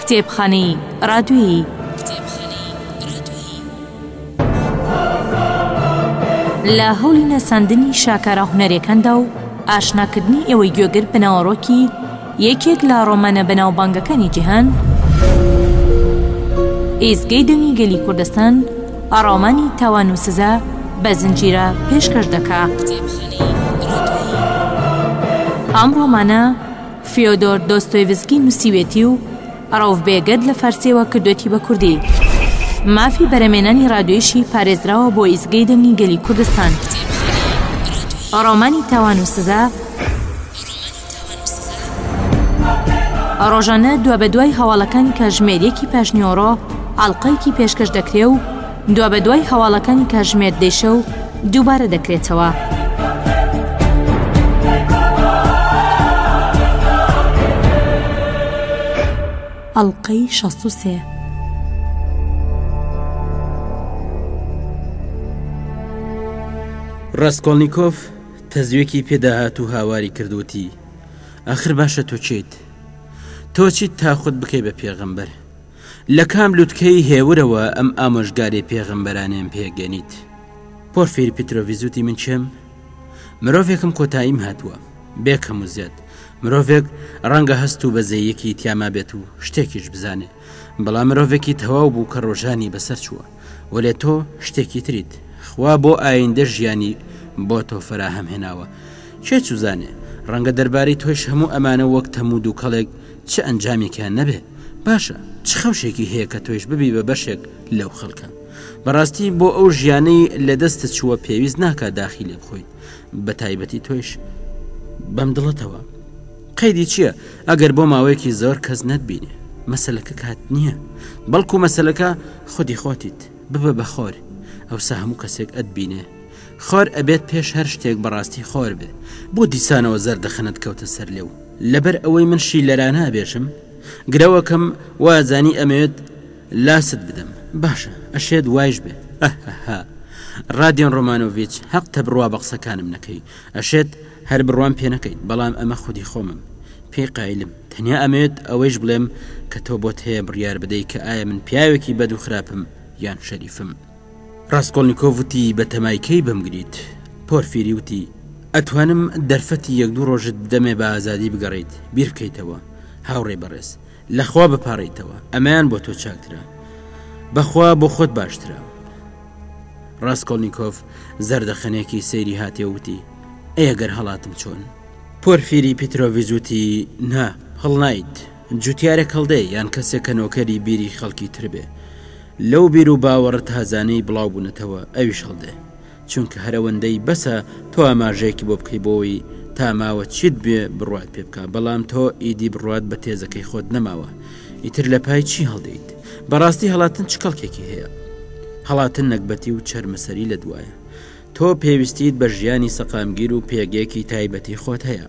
کتێبخانەی ڕادیۆیی لە هەوڵی نەساندنی شاکارە هونەرەکاندا و ئاشناکردنی ئێوەی گوێگر بنەوەڕۆکی یەکێک لە ڕۆمانە بەناوبانگەکانی جیهان، ئێزگەی دەنگی گەلی کوردستان ڕۆمانی تاوان و سزا بە زنجیرە پێشکەش دەکا. ئەم ڕۆمانە فیۆدۆر دۆستۆیڤسکی نووسیوێتی و ڕەوڤبێگەد لە فارسیەوە کردوێتی بە کوردی. مافی بەرەمێنانی ڕادیۆییشی پارێزراوە بۆ ئیزگەی دەنگی گەلی کوردستان. ڕۆمانی تاوان و سزا ڕۆژانە دوا بە دوای هەواڵەکانی کاتژمێرێکی پاشنیۆڕۆ ئاڵقەیەکی پێشکەش دەکرێ و دوا بە دوای هەواڵەکانی کاتژمێر دێشە و دووبارە دەکرێتەوە. ئەڵلقەی 63 ڕاستکۆڵنیکۆف تەزوێکی پێداهات و هاواری کردوتی: ئاخر باشە تۆ چیت؟ تۆ چیت تا خۆت بکەی بە پێغەمبەر؟ لە کام لووتکەی هێورەوە ئەم ئامۆژگاری پێغەمبەرانێم پێگەنیت؟ پۆرفیری پیترۆڤیچ وتی: من چێم؟ مرۆڤێکم کۆتاییم هاتووە، بێکەم و زیاد. مرۆڤێک ڕەنگە هەست و بەزەیەکی تیاما بێت و شتێکیش بزانێ، بەڵام مرۆڤێکی تەواو بوو کە ڕۆژانی بەسەر چووە، وەلێ تۆ شتێکی تریت. خوا بۆ ئایندە ژیانی بۆ تۆ فراهەم هێناوە. چێ چوزانێ ڕەنگە دەربارەی تۆش هەموو ئەمانە وەک تەمود و کەڵێک چه ئەنجامێکیان نەبێ. باشە، چ خەوشێکی هەیە کە تۆیش ببی بە بەشێک لەو خەڵکە؟ بەڕاستی بۆ ئەو ژیانەی لە دەستت چووە پێویست ناکە داخی لێ بخۆیت، بە تایبەتی تۆیش بەم دڵەتەوە. قەیدی چییە؟ ئەگەر بۆ ماوەیەکی زۆر کەس نەتبینێ، مەسەلەکە کات نییە، بەڵکو مەسەلەکە خودی خۆتیت. ببە بە خۆر، ئەوسا هەموو کەسێک ئەتبینێ. خۆر ئەبێت پێش هەر شتێک بەڕاستی خۆر بێ. بۆ دیسانەوە زەردەخەنت کەوتە سەر لێو لەبەر ئەوەی من شیلەرانە ئەبێژم گرەوەکەم وازانی ئەمەوێت لاست بدەم. باشە، ئەشێت وایش بێ. ڕادیۆن ڕۆمانۆڤیچ، حەق تە بڕوا بە قسەکانم نەکەی، ئەشێت هەر بڕوان پێ نەکەیت، بەڵام ئەمە خودی خۆمم پێی قایلم. تەنیا ئەمەوێت ئەوەیش بڵێم کە تۆ بۆت هەیە بڕیار بدەی کە ئایا من پیاوێکی بەد و خراپم یان شەریفم. ڕاستکۆڵنیکۆڤ وتی: بە تەمایکەی بمگریت. پۆرفیری وتی: ئەتوانم دەرفەتی یەک دوو ڕۆژت بدەمێ بە ئازادی بگەڕیت، بیر بکەیتەوە. هاوڕێ بەڕێز، لەخوا بپارڕیتەوە، ئەمەیان بۆ تۆ چاکترە، بەخوا بۆ خۆت باشترە. ڕاستکۆڵنیکۆڤ زەردەخەنێکی سەیری هاتێ وتی: ئەگەر هەڵاتم چۆن؟ پۆرفیری پیترۆڤیچ وتی: نا، هەڵنایت. جوتیارێک هەڵدێ یان کەسێک کە نۆکەری بیری خەڵکی تر بێ، لەو بیر و باوەڕت هازانەی بڵاو بوونەتەوە ئەویش هەڵدێ، چونکە هەرەوەندەی بەسە تۆ ئاماژەیەکی بۆ بکەی بۆەوەی تا ماوە چیت بێ بڕوات پێ بکە، بەڵام تۆ ئیدی بڕوات بە تێزەکەی خۆت نەماوە. ئیتر لە پای چی هەڵدەیت؟ بەڕاستی هەڵاتن چ کەڵکێکی هەیە؟ هەڵاتن نەکبەتی و چەرمەسەری لە دوایە. تۆ پێویستیت بە ژیانی سەقامگیر و پێگەیەکی تایبەتی خۆت هەیە،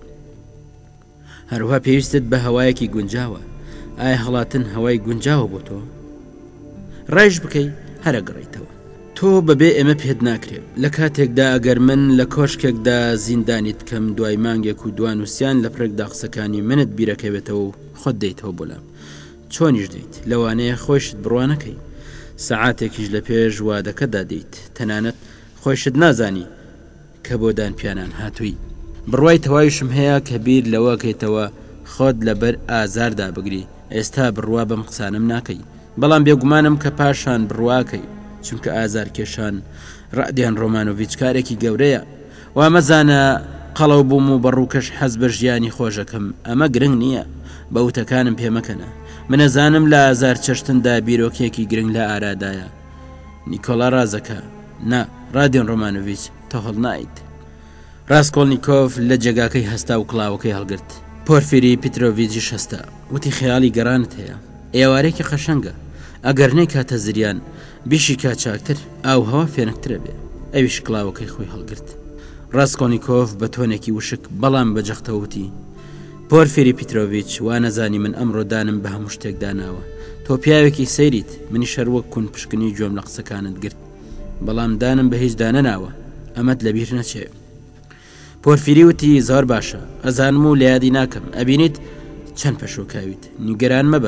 هەروها پێویستت بە هەوایەکی گونجاوە. ئایا هەڵاتن هەوای گونجاوە بۆ تۆ؟ ڕایش بکەی هەرە گەڕیتەوە. تۆ بەبێ ئێمە پێت ناکرێت. لە کاتێکدا ئەگەر من لە کۆشکێکدا زیندانیت کەم دوای مانگێک و دوانوسیان لە پرێکدا قسەکانی منت بیرەکەوێتەوە و خۆت دەیتەوە بۆلام، چۆنیش دەیت؟ لەوانەیە خۆشت بڕوانەکەی، سەعاتێکیش لە پێش وادەکەدا دەیت، تەنانەت خۆشت نازانی کە بۆ دانپیانان هاتووی. بڕوای تەواویشم هەیە کە بیر لەوەکەیتەوە خۆت لەبەر ئازاردا بگری. ئێستا بڕوا بەم قسانم ناکەی، بەڵام بێگومانم کە پاشان بڕواکەی، چونکە ئازار کێشان ڕادیۆن ڕۆمانۆڤیچ کارێکی گەورەیە. وا مەزانە قەڵەو بووم و بەڕووکەش حەز بە ژیانی خۆشەکەم، ئەمە گرنگ نییە، بە وتەکانم پێمەکەنە. منەزانم لە ئازار چەشتندا بیرۆکێکی گرنگ لە ئارادایە. نیکۆلا ڕازەکە: نا، ڕادیۆن ڕۆمانۆڤیچ، تۆ هەڵنایت. ڕاستکۆڵنیکۆڤ لە جێگاکەی هەستا و کڵاوەکەی هەڵگرت. پۆرفیری پیترۆڤیچ هەستا وتی: خەیاڵی گەڕانت هەیە، ئێوارێکی قەشەنگە، ئەگەر نەی کاتە زریان بیشی کا چاکتر ئاو هەوا فێنکترە بێ. ئەویش کڵاوەکەی خۆی هەڵگرت. ڕاستکۆڵنیکۆڤ بە تۆنێکی وشک بەڵام بەجەختەوتی: پۆرفیری پیترۆڤیچ، وا نەزانی من ئەمڕۆ دانم بە هەموو شتێک داناوە. تۆ پیاوێکی سەیریت، منی شەروەک کون پشکنی گوێم لە قسەکانت گرت، بەڵام دانم بە هیچ دانە ناوە، ئەمەت لەبیر نەچێ. پۆرفیری وتی: زۆر باشە، ئەزانم و لە یادی ناکەم. ئەبینیت چەند پەشۆکاویت، نیگەران مەبە،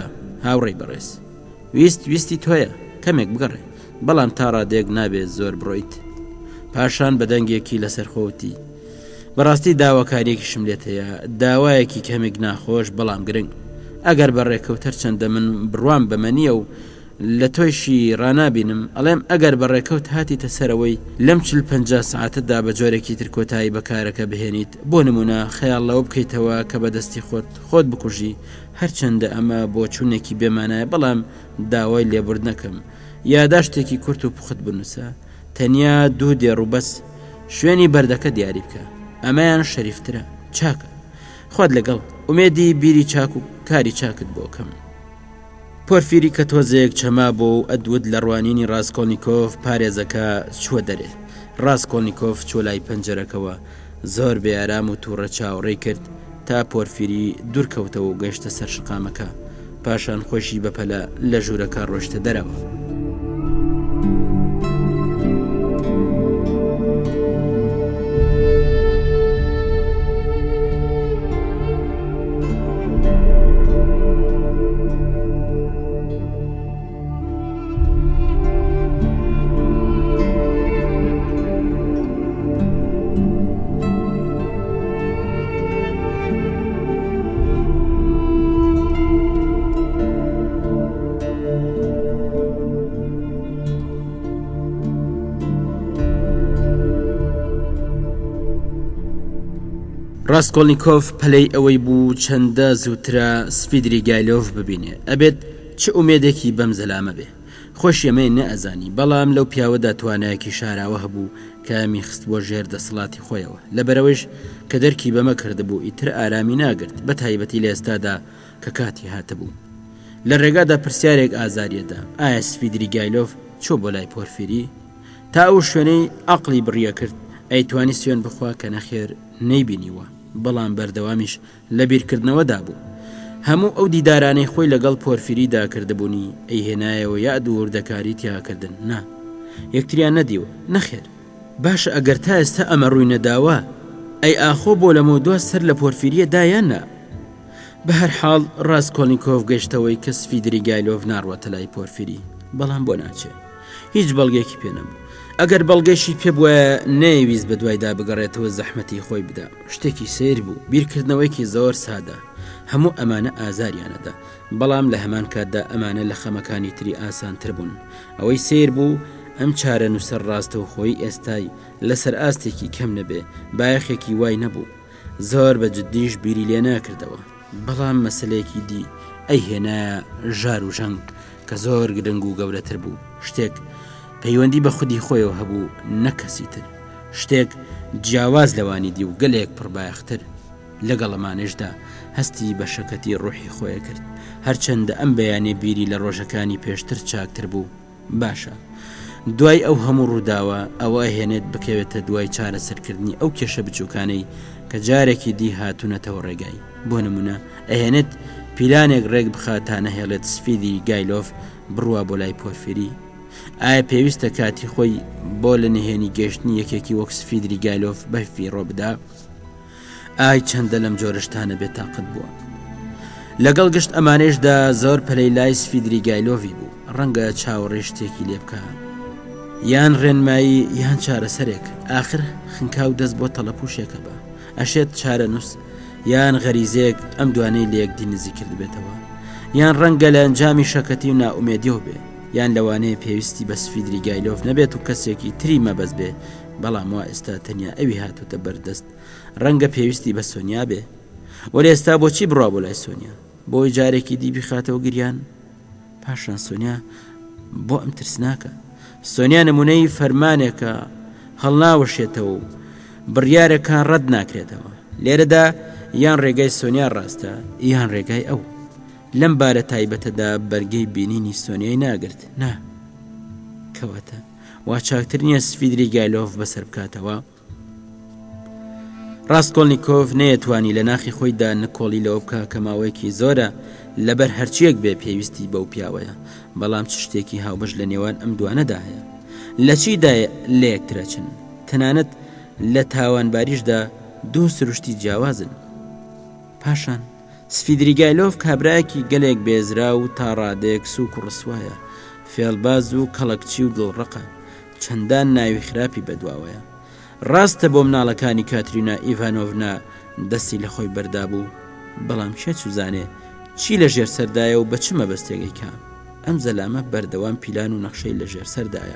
هاوڕێی بەڕێز ویستی تۆیە کەمێک بگەڕێ بەڵام تا ڕادێک نابێت زۆر بڕۆیت. پاشان بەدەنگێکی لەسەر خۆتی بەڕاستی داواکاریەکیشم لێت هەیە، داوایەکی کەمێک ناخۆش بەڵام گرنگ. ئەگەر بەڕێکەوت هەرچەندە من بڕوام بەمەنیە و لە تۆیشی ڕنابینم، ئەڵێم ئەگەر بەڕێکەوت هاتیتە سەرەوەی لەم 40-50 ساعتەدا بە جۆرێکی ترکۆتایی بەکارەکە بهێنیت. بۆ نمونە خەیاڵەوە بکەیتەوە کە بەدەستی خۆت بکوژی، هەرچەندە ئەمە بۆ چوونێکی بێمانایە، بەڵام داوای لێبورد نەکەم. یاداشتێکی کورت و پوخت بنووسە، تەنیا 2 دێڕ و بەس، شوێنی بەردەکە دیاری بکە، ئەمەیان شەریفترە. چاکە، خۆت لەگەڵ، ئومێدی بیری چاک و کاری چاکت بۆکەم. پۆرفیری کە تۆزێک چەما بۆ و ئەدود لە ڕوانینی ڕاستکۆلنیکۆف پارێزەکە چووە دەرێ. ڕاستکۆلنیکۆف چۆ لای پەنجەرەکەوە، زۆر بێئارام و تووڕە چاوەڕێی کرد تا پۆرفیری دوورکەوتەوە و گەیشتە سەر شقامەکە. پاشان خۆشی بەپەلە لە ژوورەکە ڕۆشتە دەرەوە. ڕاستکۆلنیکۆف پەلەی ئەوەی بوو چەندە زووترە سفیدریگایلۆڤ ببینێ، ئەبێت چ ئومێدێکی بەم زەلامە بێ. خۆشیەمەی نەئەزانی، بەڵام لەو پیاوەدا توانایەکی شاراوە هەبوو کە میخست بۆ ژێر دەسەڵاتی خۆیەوە. لەبەرەوەش کە دەرکی بەمە کردبوو ئیتر ئارامی ناگرت، بە تایبەتی لە ئێستادا کە کاتی هاتەبوو. لە ڕێگادا پرسیارێک ئازاریەدا، ئایا سفیدریگایلۆڤ چۆ بۆ لای پۆرفیری؟ تا ئەو شوێنەی عەقڵی بڕیە کرد ئەیتوانی سوێن بخوا کە نەخێر نەیبینیوە، بەڵام بەردەوامیش لە بیرکردنەوەدا بوو. هەموو ئەو دیدارانەی خۆی لەگەڵ پۆرفیریدا کردبوونی ئەیهێنایەوە یا دووردەکاری تیاکردن. نا، یەکتریان نەدیوە. نەخێر، باشە ئەگەر تا ئێستا ئەمە ڕووی نەداوە، ئەی ئاخۆ بۆ لەمە دوا سەر لە پۆرفیریە دایاننا. بە هەر حاڵ ڕاستکۆلنیکۆف گەشتەوەی کە سفیدریگایلۆڤ ناڕوەتە لای پۆرفیری، بەڵام بۆ ناچێ، هیچ بەڵگێکی پێ نەبوو. ئەگەر بەڵگەشی پێ بووە نەیویست بە دوایدا بگەڕێتەوە زەحمەتی خۆی بدا. شتێکی سیر بوو، بیرکردنەوەیکی زۆر سادە. هەموو ئەمانە ئازاریانەدا، بەڵام لە هەمان کاتدا ئەمانە لە خەمەکانی تری ئاسانتر بوون. ئەوەی سیر بوو ئەم چارە نووسەر ڕاستە و خۆی ئێستای لەسەر ئاستێکی کەم نەبێ، بایەخێکی وای نەبوو. زۆر بە جددیش بیری لێ ناکردەوە، بەڵام مەسلەیەکی دی ئەیهێنایە ژار و ژەنگ کە زۆر گرنگ و گەورەتر بوو. شتێک پەیوەندی بە خودی خۆیەوە هەبوو، نەکەسی تر. شتێک جیاواز لەوانی دی و گەلێک پڕبایەختر. لەگەڵەمانشدا هەستی بە شەکەتی ڕوحی خۆیە کرد، هەرچەندە ئەم بەیانێ بیری لە ڕۆژەکانی پێشتر چاکتر بوو. باشە، دوای ئەو هەموو ڕووداوە ئەوە هێنێت بکەوێتە دوای چارەسەرکردنی ئەو کێشە بچووکانەی کە جارێکی دی هاتوونەتەوە ڕێگای. بۆ نمونە ئەهێنێت پیلانێک ڕێک بخات تا نەهێڵێت سفیدریگایلۆڤ بڕوا بۆ لای پۆرفیری. ئایا پێویستە کاتی خۆی بۆ لە نهێنی گەشتنی یەکێکی وەک سفیدریگایلۆڤ بەفیڕۆ بدا؟ ئای چەندە لەم جۆرەشتانە بێتاقەت بووە. لەگەڵ گشت ئەمانەشدا زۆر پەلەی لای سفیدریگایلۆڤی بوو. ڕەنگە چاوەڕێ شتێکی لێ بکە، یان ڕێنمایی یان چارەسەرێک. آخر خنکاو دەست بۆ تەڵەپوشێکە بە ئەشێت چارە نووس یان غەریزەیەک ئەم دوانەی لە یەکدی نزیک کرد بێتەوە، یان ڕەنگە لە ئەنجامی شەکەتی و نائومێدیەوە بێ، یان لەوانەیە پێویستی بە سفیدریگایلۆڤ نەبێت و کەسێکی تری مەبەست بێ، بەڵام وا ئێستا تەنیا ئەوی هاتوتە بەردەست. ڕەنگە پێویستی بە سۆنیا بێ. وەرە ئێستا بۆچی بڕوا بۆ لای سۆنیا؟ بۆی جارێکی دی بخاتەوە گریان؟ پاشان سۆنیا بۆ ئەم ترسناکە. سۆنیا نمونەی فەرمانێکە هەڵناوەشێتەوە و بڕیارەکان ڕەت ناکرێتەوە. لێرەدا یان ڕێگای سۆنیا ڕاستە یان ڕێگای ئەو. لەم بارە تایبەتەدا بەرگەی بینینی سۆنیای ناگرت. نا، کەواتە وا چاکتر نییە سفیدریگایلۆڤ بەسەر بکاتەوە. ڕاستکۆلنیکۆڤ نەیەتوانی لە ناخی خۆیدا نکۆڵی لەوە بکە کە ماوەیەکی زۆرە لەبەر هەرچیەک بێ پێویستی بەو پیاوەیە، بەڵام چ شتێکی هاوبەش لە نێوان ئەم دوانەدا هەیە. لە چیدا لە یەکترەچن؟ تەنانەت لە تاوانباریشدا دوو سروشتی جیاوازن. پاشان سفیدریگایلۆف کابراایەکی گەلێک بێزرا و تا ڕادێک سووک و ڕسوایە، فێڵباز و کەڵەکچی و دڵڕقە، چەندان ناوی خراپی بەدواوەیە. ڕاستە بۆ مناڵەکانی کاترینا ئیڤانۆڤنا دەستی لە خۆی بەردا بوو، بەڵام کێ چوزانێ چی لە ژێر سەردایە و بە چ مەبەستێگەی کام. ئەم زەلامە بەردەوام پیلان و نەخشەی لە ژێر سەردایە.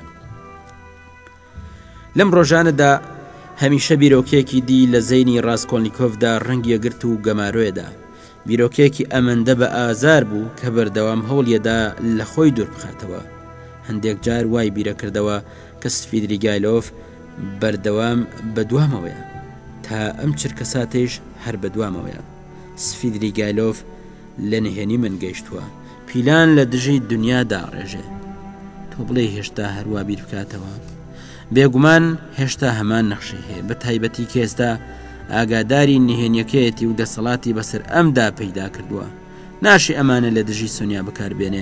لەم ڕۆژانەدا هەمیشە بیرۆکێکی دی لە زەینی ڕاستکۆلنیکۆڤدا ڕەنگی گرت و گەمارۆیەدا. بیرۆکێکی ئەمەندە بە ئازار بوو کە بەردەوام هەوڵیەدا لە خۆی دوور بخاتەوە. هەندێک جار وای بیرە کردەوە کە سفیدریگایلۆف بەردەوام بەدوامەوەیە، تا ئەم چرکە ساتێش هەر بەدوامەوەیە. سفیدریگایلۆف لە نهێنی من گەیشتووە، پیلان لە دژی دنیادا ڕێژێ. تۆ بڵێ هێشتا هەروە بیر بکاتەوە؟ بێگومان هێشتا هەمان نەخشی هەیە، بە تایبەتی کێستا ئاگاداری نهێنیەکەیەتی و دەسەڵاتی بەسەر ئەمدا پەیدا کردووە. ناشی ئەمانە لە دژی سۆنیا بەکاربێنێ.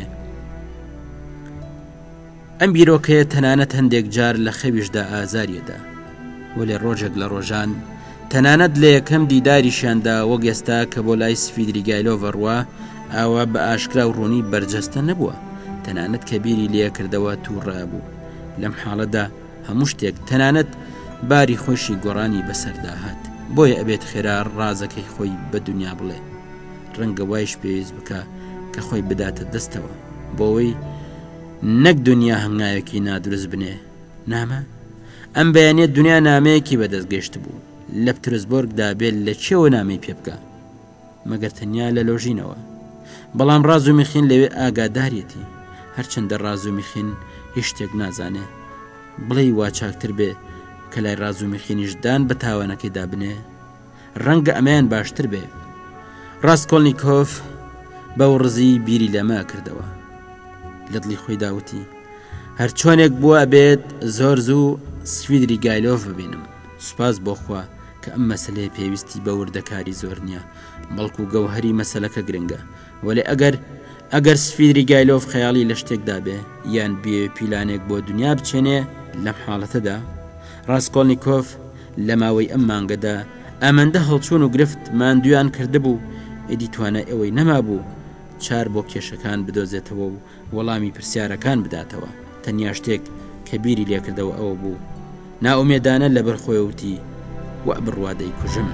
ئەم بیرۆکەیە تەنانەت هەندێک جار لە خەویشدا ئازاریەدا، وەلێ ڕۆژێک لە ڕۆژان تەنانەت لە یەکەم دیداریشیاندا وەک ئێستا کە بۆ لای سفیدریگایلۆڤ ڕوا ئاوا بە ئاشکرا و ڕوونی بەرجەستە نەبووە، تەنانەت کە بیری لێ کردەوە تووڕا بوو. لەم حاڵەدا هەموو شتێک تەنانەت باری خۆشی گۆڕانی بەسەردا هات، بۆیە ئەبێت خێرا ڕازەکەی خۆی بە دنیا بڵێ، ڕەنگە وایش پێویست بکە کە خۆی بداتە دەستەوە بۆەوەی نەک دنیا هەنگاوێکی نادروست بنێ. نامە ئەم بەیانێت دنیا نامەیەکی بەدەستگەشت بوو، لە پترسبۆرگدا بێت لە چێوە نامەی پێ بکە مەگەر تەنیا لە لۆژینەوە. بەڵام ڕاز و میخین لەوێ ئاگادارێتی، هەرچەندە ڕاز و میخین هیچ شتێک نازانێ، بڵێ وا چاکتر بێ کە لای ڕاز و میخینیشدان بە تاوانەکەیدا بنێ، ڕەنگە ئەمەیان باشتر بێ. ڕاستکۆلنیکۆڤ بەو ڕزی بیری لەمە کردەوە، لە دڵی خۆی داوتی هەر چۆنێک بووە بێت زۆر زوو سفیدریگایلۆڤ ببینم. سوپاس بۆخوا کە ئەم مەسەلەیە پێویستی بە وردەکاری زۆر نییە، بەڵکو گەوهەری مەسەلەکە گرنگە. وەلێ ئەگەر سفیدریگایلۆڤ خەیاڵی لە شتێکدا بێ یان بێ پیلانێک بۆ دنیا بچێنێ، لەم حاڵەتەدا ڕاستکۆلنیکۆڤ لە ماوەی ئەم مانگەدا ئەمەندە هەڵچوون و گرفت ماندویان کردبوو ئیدی توانە ئەوەی نەما بوو چار بۆ کێشەکان بدۆزێتەوە و وەڵامی پرسیارەکان بداتەوە. تەنیا شتێک کە بیری لێکردەوە ئەوە بوو، ناومێدانە لەبەر خۆیوتی وە بڕوادەی کوژم.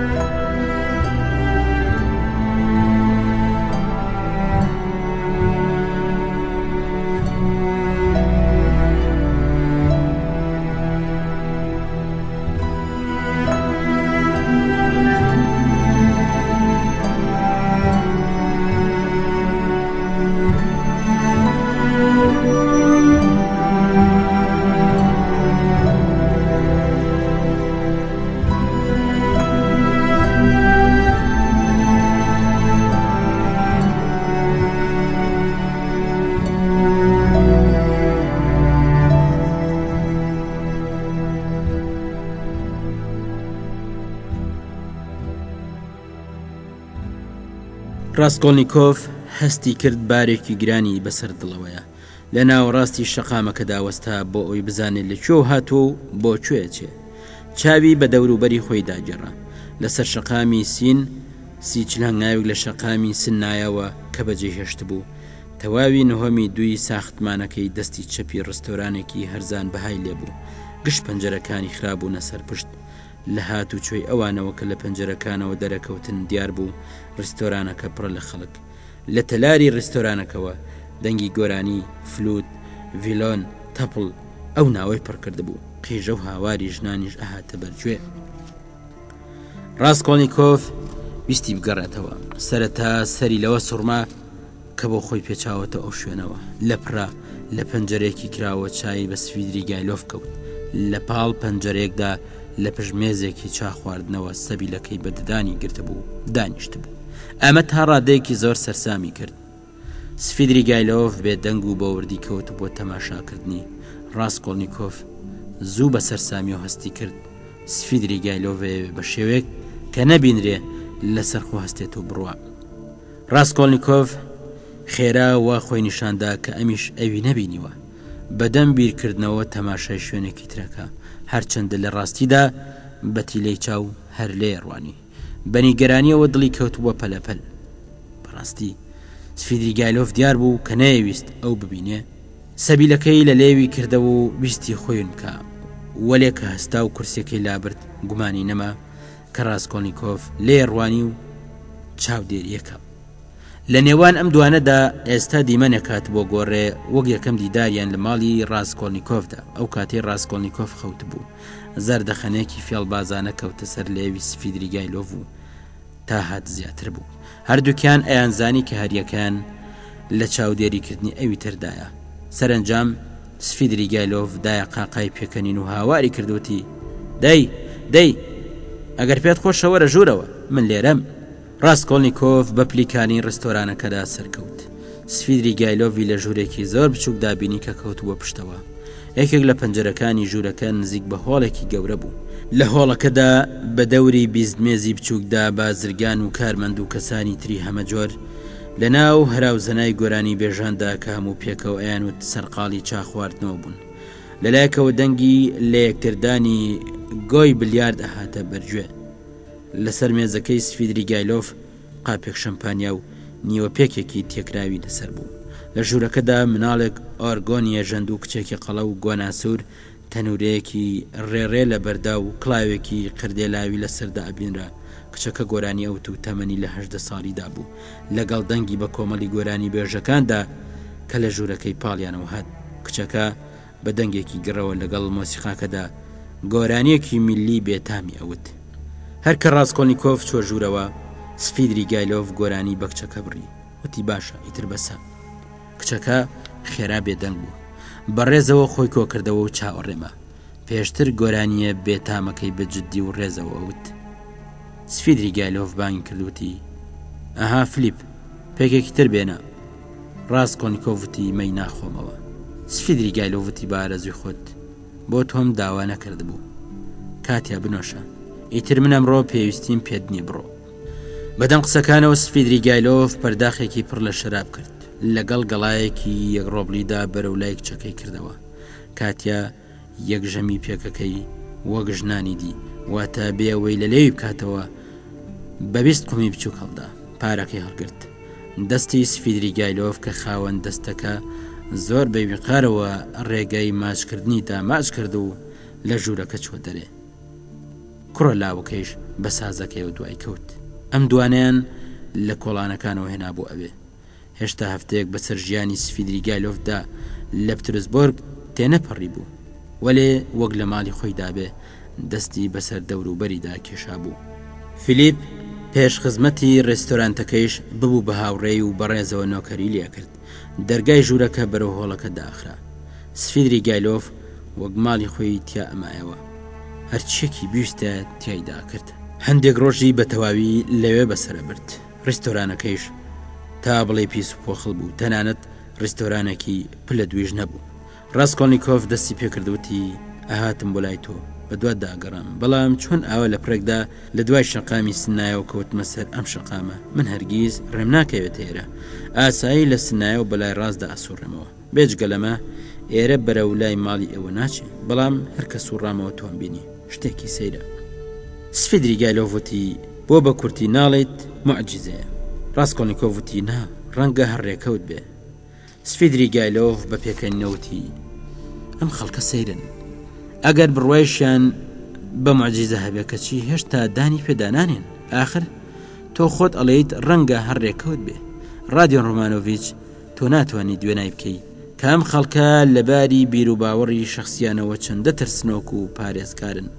ڕاستکۆلنیکۆڤ هەستی کرد بارێکی گرانی بەسەر دڵەوەیە، لە ناوەڕاستی شەقامەکەدا وەستا بۆ ئەوی بزانێت لە کوێ هاتووە و بۆ کوێ چێ. چاوی بە دەوروبەری خۆی داگەڕا، لەسەر شەقامی سیچل هەنگاوێک لە شەقامی سن نایەوە کە بەجێ هێشت بوو. تەواوی نهۆمی دوی ساختمانەکەی دەستی چەپی ڕستۆرانێکی هەرزان بەهای لێبوو، گشت پەنجەرەکانی خرابوونە سەر پشت. لە هات و چۆی ئەوانەوە کە لە پەنجەرەکانەوە دەرەکەوتن دیار بوو ڕستۆرانەکە پڕە لە خەڵک. لە تەلاری ڕستۆرانەکەوە دەنگی گۆرانی، فلوت، ڤیلۆن، تەپڵ ئەو ناوەی پڕکرد بوو، قیژە و هاواری ژنانیش ئەهاتە بەرگوێ. ڕاستکۆلنیکۆڤ ویستی بگەڕێتەوە، سەرەتا سەری لەوە سوڕما کە بۆ خۆی پێچاوەتە ئەو شوێنەوە. لە پڕە لە پەنجەرێکی کراوە چای بە سفیدریگایلۆڤ کەوت، لە پاڵ پەنجەرێکدا لە پژمێزێکی چا خواردنەوە سەبیلەکەی بەددانی گرتە بوو دانیشت بوو. ئەمە تا ڕادەیەکی زۆر سەرسامی کرد. سفیدریگایلۆڤ بێدەنگ و بەوردی کەوت بۆ تەماشاکردنی. ڕاستکۆلنیکۆڤ زوو بە سەرسامی و هەستی کرد سفیدریگایلۆڤ بە شێوەیەک کە نەبینرێ لەسەر خۆ هەستێت و بڕوا. ڕاستکۆلنیکۆڤ خێرا وا خۆی نیشاندا کە ئەمیش ئەوی نەبینیوە. بەدەم بیرکردنەوە تەماشای شوێنێکی ترەکە، هەرچەندە لە ڕاستیدا بەتیلەی چاو هەر لێ ڕوانی. بەنیگەرانیەوە دڵی کەوتووە پەلەپەل. بەڕاستی سفیدریگایلۆف دیار بوو کە نەیەویست ئەو ببینێ سەبیلەکەی لە لێوی کردەوە و ویستی خۆی بکە وەلێ کە هەستا و کورسەکەی لابرد گومانی نەما کە ڕاستکۆلنیکۆف لێ ڕوانی و چاودێریەکە لە نێوان ئەم دوانەدا ئێستا دیمەنەکات بۆ گۆڕێ وەک یەکەم دیداریان لە ماڵی ڕاستکۆلنیکۆفدا ئەو کاتێ ڕاستکۆلنیکۆف خەوت بوو زەردەخەنێکی فێڵبازانە کەوتە سەر لێوی سفیدریگایلۆف و تا هات زیاتر بوو هەردووکیان ئەیانزانی کە هەریەکان لە چاودێریکردنی ئەوی تردایە سەرنجام سفیدریگایلۆف دایە قاقای پێکەنین و هاواری کردوتی دەی ئەگەر پێت خۆشەوە رە ژوورەوە من لێرەم ڕاستکۆلنیکۆف بە پلیکانی ڕستۆرانەکەدا سەرکەوت سفیدریگایلۆڤی لە ژوورێکی زۆر بچووک دابینی کە کەوتووە پشتەوە یەکێک لە پەنجەرەکانی ژوورەکە نزیک بە هۆڵێکی گەورە بوو لە هۆڵەکەدا بە دەوری بیستمێزی بچووکدا بازرگان و کارمەند و کەسانی تری هەمە جۆر لە ناو هەراوزەنای گۆرانی بێژاندا کە هەموو پێکەوە ئەیانوت سەرقاڵی چاخواردنەوە بوون لەلایەکەوە دەنگی لە یەکتردانی گۆی بلیارد ئەهاتە بەرگوێ لەسەر مێزەکەی سفیدریگایلۆف قاپێک شەمپانیا و نیوە پێکێکی تێکراوی لەسەر بوو لە ژوورەکەدا مناڵێک ئۆرگۆنیە ژەند و کچێکی قەڵە و گۆناسوور تەنورەیەکی ڕێڕێ لە بەردا و کڵاوێکی قردێلاوی لەسەردا ئەبینرا کچەکە گۆرانی ئەوت و تەمەنی لە 18 ساڵیدا بوو لەگەڵ دەنگی بە کۆمەڵی گۆرانی بێژەکاندا کە لە ژوورەکەی پاڵیانەوە هات کچەکە بە دەنگێکی گڕەوە لەگەڵ مۆسیقاکەدا گۆرانیەکی میلی بێتامی ئەوت هەر کە ڕاستکۆلنیکۆف چۆ ژوورەوە سفیدریگایلۆف گۆرانی بە کچەکە بڕی وتی باشە ئیتر بەسە کچەکە خێرا بێدەنگ بوو بەڕێزەوە خۆی کۆ کردەوە و چاوەڕێمە پێشتر گۆرانیە بێتامەکەی بەجددی و ڕێزەوە وت سفیدریگایلۆف بانگی کردوتی ئەها فلیپ پێکێکی تر بێنە ڕاستکۆلنیکۆڤ مەی ناخۆمەوە سفیدریگایلۆڤ بارەزوی خۆت بۆ تۆم داوا نەکرد بوو کاتیا بنۆشە ئیتر من ئەمڕۆ پێویستیم پێت نییە بڕۆ بەدەم قسەکانەوە سفیدریگایلۆف پەرداخێکی پڕ لە شەراب کرد لەگەڵ گەڵایەکی یەک ڕۆبلیدا بەرەو لای کچەکەی کردەوە کاتیا یەک ژەمی پێکەکەی وەک ژنانی دی واتە بێەوەی لە لێوی بکاتەوە بە 20 قومی بچووک هەڵدا پارەکەی هەڵگرت دەستی سفیدریگایلۆف کە خاوەن دەستەکە زۆر بەویقارەوە ڕێگەی ماچکردنی داماچ کرد و لە ژوورەکە چوە دەرێ کوڕە لاوەکەیش بە سازەکەی و دوای کەوت ئەم دوانیان لە کۆڵانەکانەوە هێنا بۆ ئەوێ هێشتا هەفتەیەک بەسەر ژیانی سفیدریگایلۆفدا لە پترسبۆرگ تێنەپەڕی بوو وەلێ وەک لە ماڵی خۆی دابێ دەستی بەسەر دەوروبەریدا کێشا بوو فیلیپ پێش خزمەتی ڕێستۆرانتەکەیش ببوو بە هاوڕێی و بەڕێزەوە نۆکەری لێ کرد دەرگای ژوورەکە بەرەو هۆڵەکە داخرا سفیدریگایلۆف وەک ماڵی خۆی تیا ئەمایەوە هەرچێکی بیستە تیایدا کرد هەندێک ڕۆژی بە تەواوی لەوێ بەسرە برد ڕێستۆرانەکەیش تا بڵێ پیس و پۆخڵ بوو تەنانەت ڕێستۆرانێکی پلە دوێژ نەبوو ڕاستکۆلنیکۆف دەستی پێکردوتی ئەهاتم بۆ لای تۆ بە دوات داگەڕام بەڵام چۆن ئاوە لە پرێکدا لە دوای شەقامی سنایە و کەوتمە سەر ئەم شەقامە من هەرگیز ڕێم ناکەوێت ئێرە ئاسایی لە سنایە و بەلای ڕاستدا ئاسوڕێمەوە بێجگە لەمە ئێرە بەرەو لای ماڵی ئێوە ناچێ بەڵام هەرکە سوڕامەوە تۆم بینی شتێکی سەیرە سفیدریگایلۆڤ بۆ بە کورتی ناڵێت معجزەیە ڕاستکۆلنیکۆڤ نا ڕەنگە هەڕێکەوت بێ سفیدریگایلۆڤ بە پێکەنینەوتی ئەم خەڵکە سەیرن ئەگەر بڕوایشیان بە معجزە هەبێ کەچی هێشتا دانی پێدانانێن ئاخر تۆ خۆت ئەڵێیت ڕەنگە هەڕێکەوت بێ رادیۆن ڕۆمانۆڤیچ تۆ ناتوانانی دوێنای بکەی کە ئەم خەڵکە لەباری بیر و باوەڕی شەخسیانەوە چەندە ترسنۆک و پارێزکارن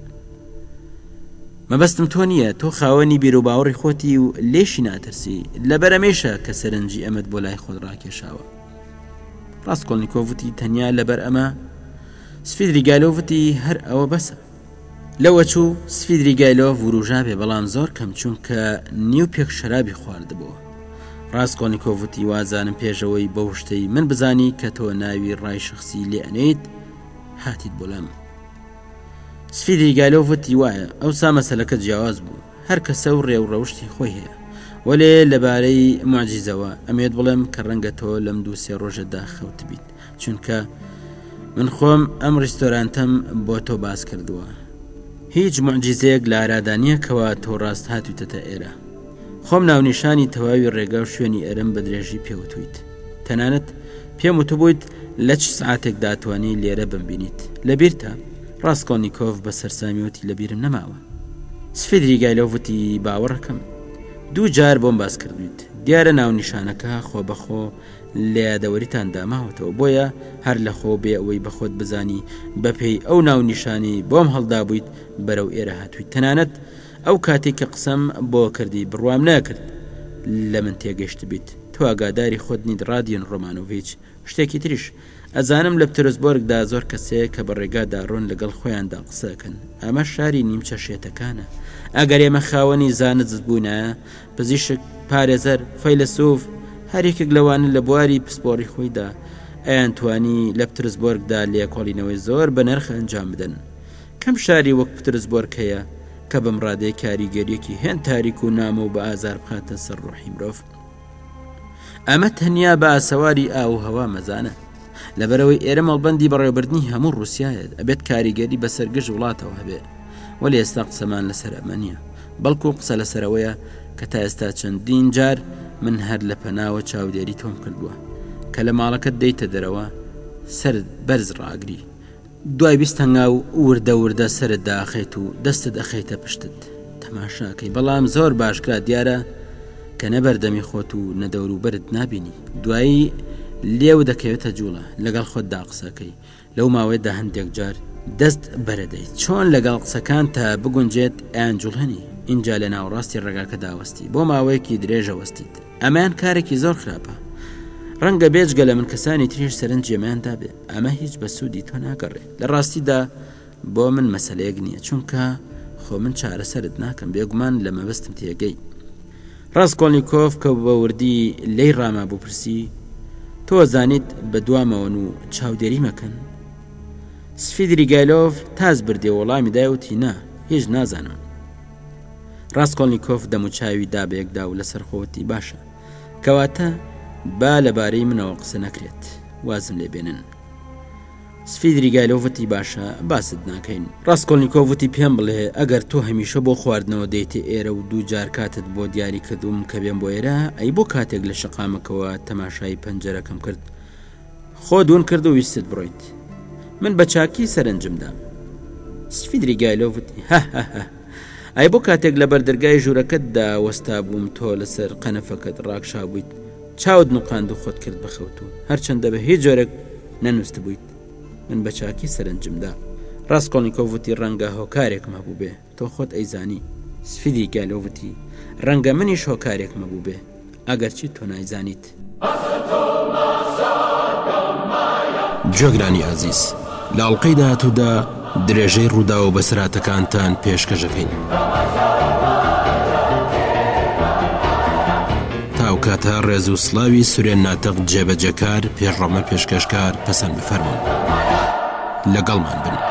مەبەستم تۆ نییە تۆ خاوەنی بیر و باوەڕی خۆتی و لێشی ناترسی لەبەرەمێشە کە سەرنجی ئەمەت بۆ لای خۆت ڕاکێشاوە ڕاستکۆلنیکۆڤ تەنیا لەبەر ئەمە سفیدریگایلۆڤ هەر ئەوە بەسە لەوە چوو سفیدریگایلۆڤ وروژا بێ بەڵام زۆر کەم چونکە نیو پێک شەرابی خواردبووە ڕاستکۆلنیکۆڤ وازانم پێشەوەی بەو شتەی من بزانی کە تۆ ناوی ڕای شخصی لێ ئەنێیت هاتیت بۆ لام سفیدریگایلۆڤ وایە ئەوسا مەسەلەکە جیاواز بوو هەر کەسە و ڕێو ڕەوشتی خۆی هەیە وەلێ لەبارەی معجزەوە ئەمێت بڵێم کە ڕەنگە تۆ لەم 2-3 ڕۆژەدا خەوت بیت چونکە من خۆم ئەم ڕێستۆرانتەم بۆ تۆ باس کردووە هیچ معجزەیەک لە ئارادانیەکەوە تۆ ڕاست هاتوویتە ئێرە خۆم ناونیشانی تەواوی ڕێگا و شوێنی ئەرم بە درێژی پێوتویت تەنانەت پێم وتە بوویت لە چ سعاتێک داتوانێت لێرە بمبینیت لەبیرتە ڕاستکۆلنیکۆڤ بە سەرسامیوتی لەبیرم نەماوە سفیدریگایلۆڤتی باوەڕەکەم 2 جار بۆم باس کردویت دیارە ناونیشانەکە خۆ بەخۆ لە یادەوەریتان داماوەتەوە بۆیە هەر لە خۆ بێ ئەوەی بەخۆت بزانی بەپێی ئەو ناونیشانی بۆم هەڵدا بوویت بەرەو ئێرە هاتوویت تەنانەت ئەو کاتێک کە قسەم بۆ کردی بڕوام ناکرد لە من تێگەشت بیت تۆ ئاگاداری خۆت نیت رادیۆن ڕۆمانۆڤیچ شتێکی تریش ئەزانم لە پترسبۆرگدا زۆر کەسەیە کە بە ڕێگادا ڕۆن لەگەڵ خۆیاندا قسەکەن ئەمە شاری نیمچە شێتەکانە ئەگەر ئێمە خاوەنی زانست بوونایە پزیشک پارێزەر فەیلسوف هەرێکێک لەوانە لە بواری پسپۆڕی خۆیدا ئەیان توانی لە پترسبۆرگدا لێکۆڵینەوەی زۆر بە نرخ ئەنجام بدەن کەم شاری وەک پترسبۆرگ هەیە کە بەم ڕادەیە کاریگەریەکی هێن تاریک و نامە و بە ئازار بخاتە سەر ڕۆحی مرۆڤ ئەمە تەنیا بە ئاسەواری ئاو هەوا مەزانە لەبەرەوەی ئێرە مەڵبەندی بەڕێوەبردننی هەموو ڕووسایەت ئەبێت کاریگەری بە سەرگەشت وڵاتەوە هەبێ وەلی ئێستا قسەمان لەسەر ئەمە نییە بەڵکو قسە لەسەرەوەیە کە تا ئێستا چەندین جار من هەر لە پەناوە چاودێری تۆم کردووە کە لە ماڵەکەت دەیتە دەرەوە سەر بەرز ڕاگری دوای 20 هەنگا و وردە وردە سەرت داخێت و دەستت ئەخەیتە پشتت تەماشاکەی بەڵام زۆر باشکرا دیارە کە نەبەردەمی خۆت و نەدەور و بەرت نابینی دوایی لێو دەکەوێتە جوڵە لەگەڵ خۆتدا قسەکەی لەو ماوەیەدا هەندێک جار دەست بەرەدەیت چۆن لەگەڵ قسەکان تا بگونجێت ئەیان جوڵهێنی اینجا لە ناوڕاستی ڕێگاکە داوەستی بۆ ماوەیەکی درێژە وەستیت ئەمان کارێکی زۆر خراپە ڕەنگە بێجگە لە من کەسانی تریش سەرنج جێمەیاندا بێ ئەمە هیچ بە سوودی تۆ ناگەڕێ لە ڕاستیدا بۆ من مەسەلەیەک نییە چونکە خۆ من چارەسەرت ناکەم بێگومان لە مەبەستم تێگەی ڕاستکۆلنیکۆڤ کە بە وردی لێی ڕاما بوو پرسی تۆ زانیت بە دوامەوەن و چاودێری مەکەن سفیدریگایلۆڤ تاز بردێ وەڵامی دایوتی نا هیچ نازانم ڕاستکۆلنیکۆڤ دەموچاوی دابەیەکدا و لەسەر خۆتی باشە کەواتە با لەبارەی منەوە قسە نەکرێت وازم لێ بێنن سفیدریگایلۆڤتی باشە باست ناکەین ڕاستکۆلنیکۆڤتی پێم بڵێ ئەگەر تۆ هەمیشە بۆ خواردنەوە دەیتێ ئێرە و 2 جار کاتت بۆ دیاری کردوم کە بێم بۆ ئێرە ئەی بۆ کاتێک لە شەقامەکەوە تەماشای پەنجەرەکەم کرد خۆ دوون کرد و ویستت بڕۆیت من بە چاکی سەرنجمدام سفیدریگایلۆڤتی هەهەهە ئەی بۆ کاتێک لە بەردەرگای ژوورەکەتدا وەستا بووم تۆ لەسەر قەنەفەکەت ڕاکشا بوویت چاوت نوقاند و خۆت کرد بەخەوت و هەرچەندە بە هیچ جۆرێک نەنووست بوویت من بە چاکی سەرنجمدا ڕاستکۆلنیکۆڤتی ڕەنگە هۆکارێکم هەبوو بێ تۆ خۆت ئەیزانی سفیدریگایلۆڤتی ڕەنگە منیش هۆکارێکمە بوو بێ ئەگەرچی تۆ نایزانیت جۆگرانی عەزیز لە ئەڵقەی داهاتوودا درێژەی ڕوودا و بەسەراتەکانتان پێشکەشەکەین تاوکاتە ڕێز و سڵاوی سورێن ناتەق جێبەجەکار پێشڕەمە پێشکەشکار پەسەند بفەرمون لەگەڵمان بن